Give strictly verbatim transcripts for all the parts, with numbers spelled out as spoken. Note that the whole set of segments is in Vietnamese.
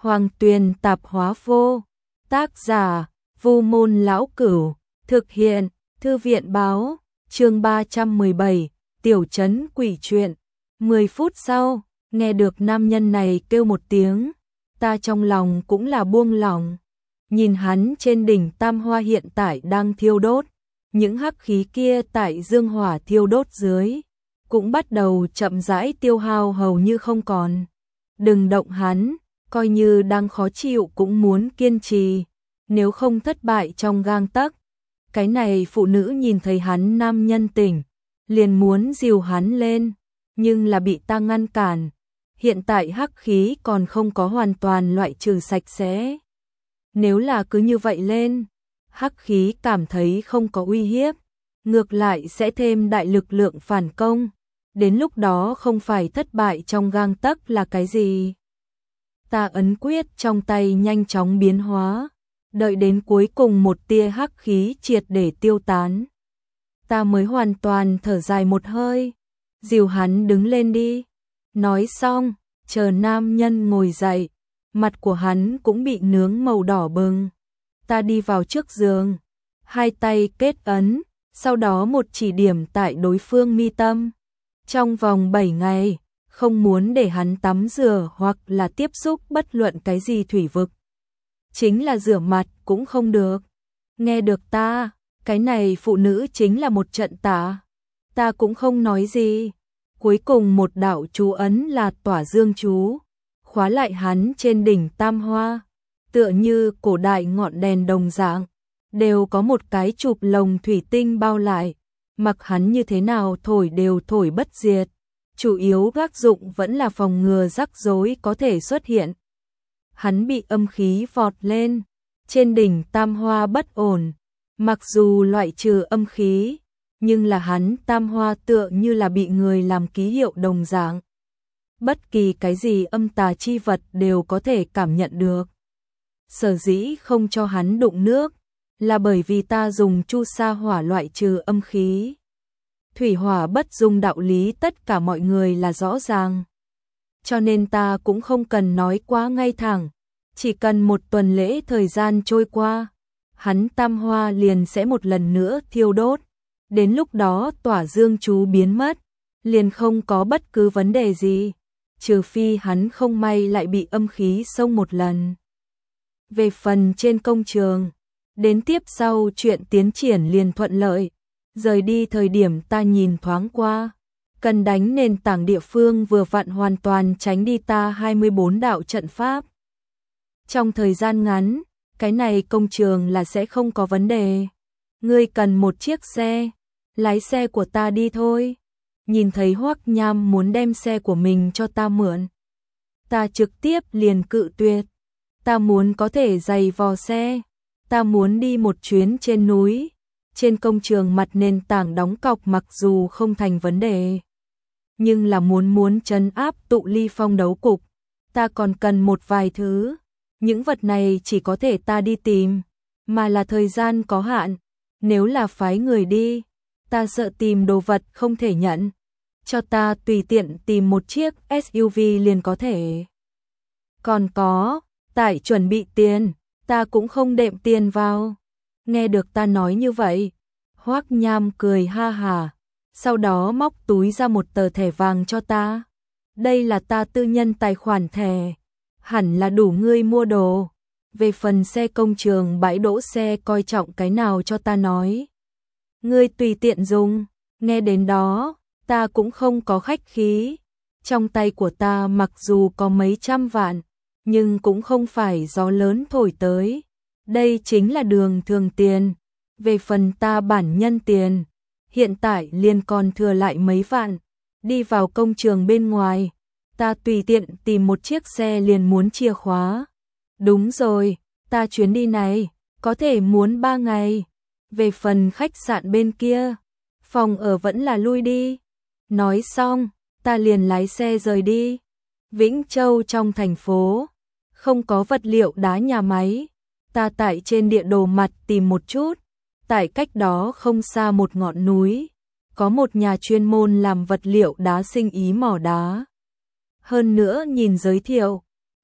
Hoàng Tuyền Tạp Hóa Vô. Tác giả: Vu Môn Lão Cửu. Thực hiện: Thư viện Báo. Chương ba trăm mười bảy, Tiểu trấn quỷ truyện. mười phút sau, nghe được nam nhân này kêu một tiếng, ta trong lòng cũng là buông lỏng. Nhìn hắn trên đỉnh Tam Hoa hiện tại đang thiêu đốt, những hắc khí kia tại dương hỏa thiêu đốt dưới cũng bắt đầu chậm rãi tiêu hao hầu như không còn. Đừng động hắn, coi như đang khó chịu cũng muốn kiên trì, nếu không thất bại trong gang tấc. Cái này phụ nữ nhìn thấy hắn nam nhân tỉnh, liền muốn dìu hắn lên, nhưng là bị ta ngăn cản. Hiện tại hắc khí còn không có hoàn toàn loại trừ sạch sẽ. Nếu là cứ như vậy lên, hắc khí cảm thấy không có uy hiếp, ngược lại sẽ thêm đại lực lượng phản công. Đến lúc đó không phải thất bại trong gang tấc là cái gì. Ta ấn quyết trong tay nhanh chóng biến hóa, đợi đến cuối cùng một tia hắc khí triệt để tiêu tán, ta mới hoàn toàn thở dài một hơi. Dìu hắn đứng lên đi. Nói xong, chờ nam nhân ngồi dậy, mặt của hắn cũng bị nướng màu đỏ bừng. Ta đi vào trước giường, hai tay kết ấn, sau đó một chỉ điểm tại đối phương mi tâm. Trong vòng bảy ngày, không muốn để hắn tắm rửa hoặc là tiếp xúc bất luận cái gì thủy vực. Chính là rửa mặt cũng không được. Nghe được ta, cái này phụ nữ chính là một trận tả. Ta cũng không nói gì. Cuối cùng một đạo chú ấn là tỏa dương chú, khóa lại hắn trên đỉnh Tam Hoa, tựa như cổ đại ngọn đèn đồng dạng, đều có một cái chụp lồng thủy tinh bao lại, mặc hắn như thế nào thổi đều thổi bất diệt, chủ yếu tác dụng vẫn là phòng ngừa rắc rối có thể xuất hiện. Hắn bị âm khí vọt lên, trên đỉnh Tam Hoa bất ổn, mặc dù loại trừ âm khí, nhưng là hắn Tam Hoa tựa như là bị người làm ký hiệu đồng dạng. Bất kỳ cái gì âm tà chi vật đều có thể cảm nhận được. Sở dĩ không cho hắn đụng nước, là bởi vì ta dùng chu sa hỏa loại trừ âm khí. Thủy hỏa bất dung đạo lý tất cả mọi người là rõ ràng. Cho nên ta cũng không cần nói quá ngay thẳng, chỉ cần một tuần lễ thời gian trôi qua, hắn Tam Hoa liền sẽ một lần nữa thiêu đốt. Đến lúc đó tỏa dương chú biến mất, liền không có bất cứ vấn đề gì, trừ phi hắn không may lại bị âm khí xông một lần. Về phần trên công trường, đến tiếp sau chuyện tiến triển liền thuận lợi. Rời đi thời điểm ta nhìn thoáng qua, cần đánh nền tảng địa phương vừa vặn hoàn toàn tránh đi ta hai mươi bốn đạo trận pháp. Trong thời gian ngắn, cái này công trường là sẽ không có vấn đề. Ngươi cần một chiếc xe, lái xe của ta đi thôi. Nhìn thấy Hoắc Nham muốn đem xe của mình cho ta mượn, ta trực tiếp liền cự tuyệt. Ta muốn có thể giày vò xe, ta muốn đi một chuyến trên núi. Trên công trường mặt nền tảng đóng cọc mặc dù không thành vấn đề, nhưng là muốn muốn trấn áp tụ ly phong đấu cục, ta còn cần một vài thứ. Những vật này chỉ có thể ta đi tìm, mà là thời gian có hạn. Nếu là phái người đi, ta sợ tìm đồ vật không thể nhận. Cho ta tùy tiện tìm một chiếc ét u vê liền có thể. Còn có, tại chuẩn bị tiền, ta cũng không đệm tiền vào. Nghe được ta nói như vậy, Hoắc Nham cười ha hà, sau đó móc túi ra một tờ thẻ vàng cho ta. Đây là ta tư nhân tài khoản thẻ, hẳn là đủ ngươi mua đồ. Về phần xe công trường bãi đỗ xe coi trọng cái nào cho ta nói. Ngươi tùy tiện dùng. Nghe đến đó, ta cũng không có khách khí. Trong tay của ta mặc dù có mấy trăm vạn, nhưng cũng không phải gió lớn thổi tới. Đây chính là đường thường tiền. Về phần ta bản nhân tiền, hiện tại liền còn thừa lại mấy vạn. Đi vào công trường bên ngoài, ta tùy tiện tìm một chiếc xe liền muốn chìa khóa. Đúng rồi, ta chuyến đi này, có thể muốn ba ngày. Về phần khách sạn bên kia, phòng ở vẫn là lui đi. Nói xong, ta liền lái xe rời đi. Vĩnh Châu trong thành phố, không có vật liệu đá nhà máy. Ta tại trên địa đồ mặt tìm một chút, tại cách đó không xa một ngọn núi, có một nhà chuyên môn làm vật liệu đá sinh ý mỏ đá. Hơn nữa nhìn giới thiệu,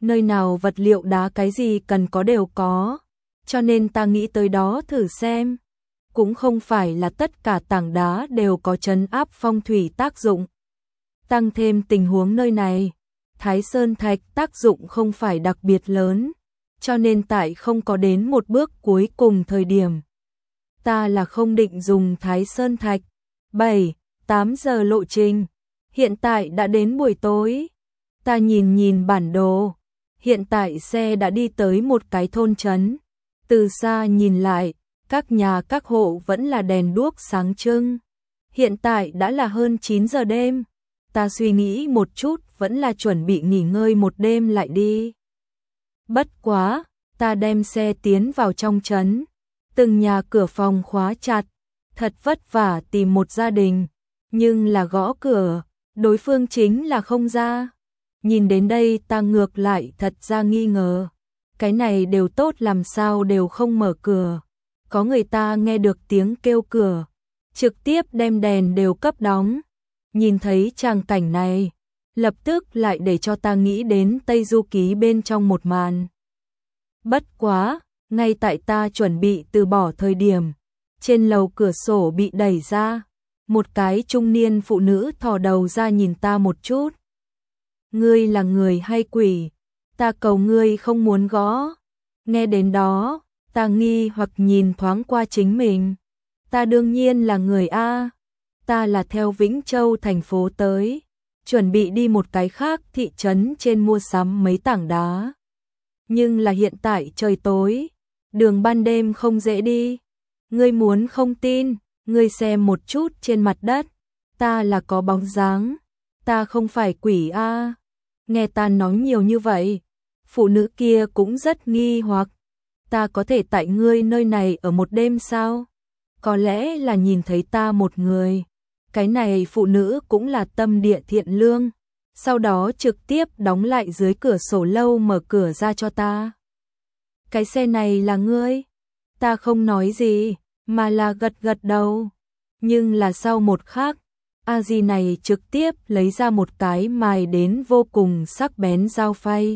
nơi nào vật liệu đá cái gì cần có đều có, cho nên ta nghĩ tới đó thử xem. Cũng không phải là tất cả tảng đá đều có trấn áp phong thủy tác dụng. Tăng thêm tình huống nơi này, Thái Sơn Thạch tác dụng không phải đặc biệt lớn, cho nên tại không có đến một bước cuối cùng thời điểm. Ta là không định dùng Thái Sơn Thạch. bảy, tám giờ lộ trình. Hiện tại đã đến buổi tối. Ta nhìn nhìn bản đồ. Hiện tại xe đã đi tới một cái thôn trấn. Từ xa nhìn lại, các nhà các hộ vẫn là đèn đuốc sáng trưng. Hiện tại đã là hơn chín giờ đêm. Ta suy nghĩ một chút vẫn là chuẩn bị nghỉ ngơi một đêm lại đi. Bất quá, ta đem xe tiến vào trong trấn. Từng nhà cửa phòng khóa chặt. Thật vất vả tìm một gia đình. Nhưng là gõ cửa, đối phương chính là không ra. Nhìn đến đây ta ngược lại thật ra nghi ngờ. Cái này đều tốt làm sao đều không mở cửa. Có người ta nghe được tiếng kêu cửa, trực tiếp đem đèn đều cấp đóng. Nhìn thấy tràng cảnh này, lập tức lại để cho ta nghĩ đến Tây Du Ký bên trong một màn. Bất quá, ngay tại ta chuẩn bị từ bỏ thời điểm, trên lầu cửa sổ bị đẩy ra, một cái trung niên phụ nữ thò đầu ra nhìn ta một chút. Ngươi là người hay quỷ? Ta cầu ngươi không muốn gõ. Nghe đến đó, ta nghi hoặc nhìn thoáng qua chính mình. Ta đương nhiên là người A. Ta là theo Vĩnh Châu thành phố tới, chuẩn bị đi một cái khác thị trấn trên mua sắm mấy tảng đá. Nhưng là hiện tại trời tối, đường ban đêm không dễ đi. Ngươi muốn không tin, ngươi xem một chút trên mặt đất, ta là có bóng dáng, ta không phải quỷ A. Nghe ta nói nhiều như vậy, phụ nữ kia cũng rất nghi hoặc. Ta có thể tại ngươi nơi này ở một đêm sao? Có lẽ là nhìn thấy ta một người. Cái này phụ nữ cũng là tâm địa thiện lương. Sau đó trực tiếp đóng lại dưới cửa sổ lâu mở cửa ra cho ta. Cái xe này là ngươi? Ta không nói gì, mà là gật gật đầu. Nhưng là sau một khắc, a di này trực tiếp lấy ra một cái mài đến vô cùng sắc bén dao phay.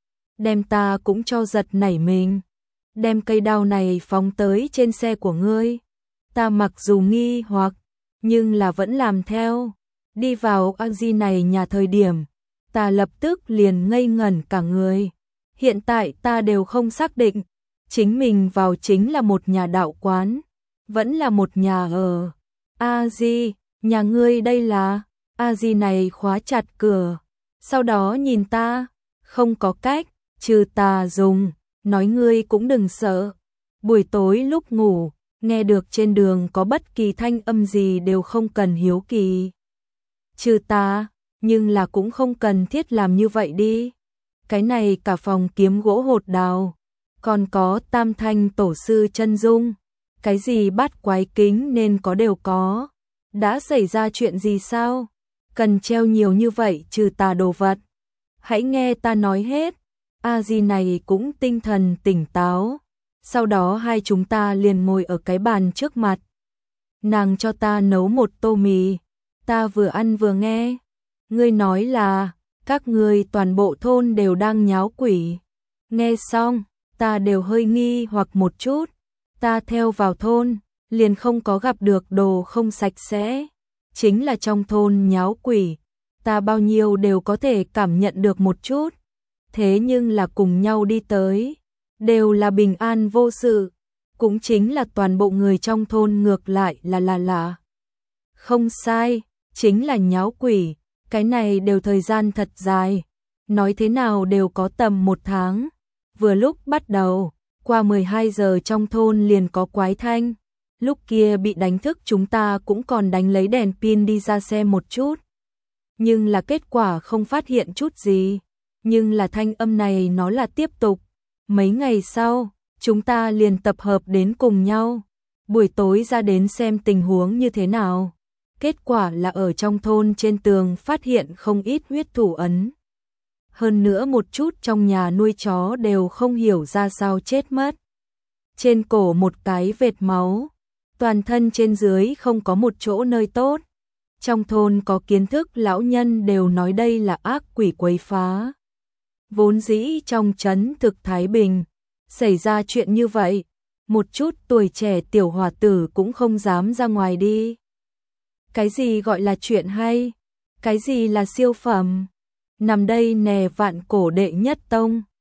Đem ta cũng cho giật nảy mình. Đem cây đao này phóng tới trên xe của ngươi. Ta mặc dù nghi hoặc, nhưng là vẫn làm theo. Đi vào a di này nhà thời điểm, ta lập tức liền ngây ngẩn cả người. Hiện tại ta đều không xác định, chính mình vào chính là một nhà đạo quán, vẫn là một nhà ở. A di, nhà ngươi đây là? A di này khóa chặt cửa, sau đó nhìn ta, không có cách, trừ ta dùng, nói ngươi cũng đừng sợ. Buổi tối lúc ngủ, nghe được trên đường có bất kỳ thanh âm gì đều không cần hiếu kỳ. Trừ ta, nhưng là cũng không cần thiết làm như vậy đi. Cái này cả phòng kiếm gỗ hột đào, còn có tam thanh tổ sư chân dung, cái gì bát quái kính nên có đều có. Đã xảy ra chuyện gì sao? Cần treo nhiều như vậy trừ tà đồ vật. Hãy nghe ta nói hết. A di này cũng tinh thần tỉnh táo. Sau đó hai chúng ta liền ngồi ở cái bàn trước mặt. Nàng cho ta nấu một tô mì. Ta vừa ăn vừa nghe. Ngươi nói là các ngươi toàn bộ thôn đều đang nháo quỷ. Nghe xong, ta đều hơi nghi hoặc một chút. Ta theo vào thôn, liền không có gặp được đồ không sạch sẽ. Chính là trong thôn nháo quỷ, ta bao nhiêu đều có thể cảm nhận được một chút. Thế nhưng là cùng nhau đi tới, đều là bình an vô sự. Cũng chính là toàn bộ người trong thôn ngược lại là là là. Không sai, chính là nháo quỷ, cái này đều thời gian thật dài. Nói thế nào đều có tầm một tháng. Vừa lúc bắt đầu, qua mười hai giờ trong thôn liền có quái thanh. Lúc kia bị đánh thức chúng ta cũng còn đánh lấy đèn pin đi ra xem một chút. Nhưng là kết quả không phát hiện chút gì. Nhưng là thanh âm này nó là tiếp tục. Mấy ngày sau, chúng ta liền tập hợp đến cùng nhau. Buổi tối ra đến xem tình huống như thế nào. Kết quả là ở trong thôn trên tường phát hiện không ít huyết thủ ấn. Hơn nữa một chút trong nhà nuôi chó đều không hiểu ra sao chết mất. Trên cổ một cái vệt máu. Toàn thân trên dưới không có một chỗ nơi tốt. Trong thôn có kiến thức lão nhân đều nói đây là ác quỷ quấy phá. Vốn dĩ trong trấn thực Thái Bình, xảy ra chuyện như vậy, một chút tuổi trẻ tiểu hòa tử cũng không dám ra ngoài đi. Cái gì gọi là chuyện hay? Cái gì là siêu phẩm? Nằm đây nè vạn cổ đệ nhất tông.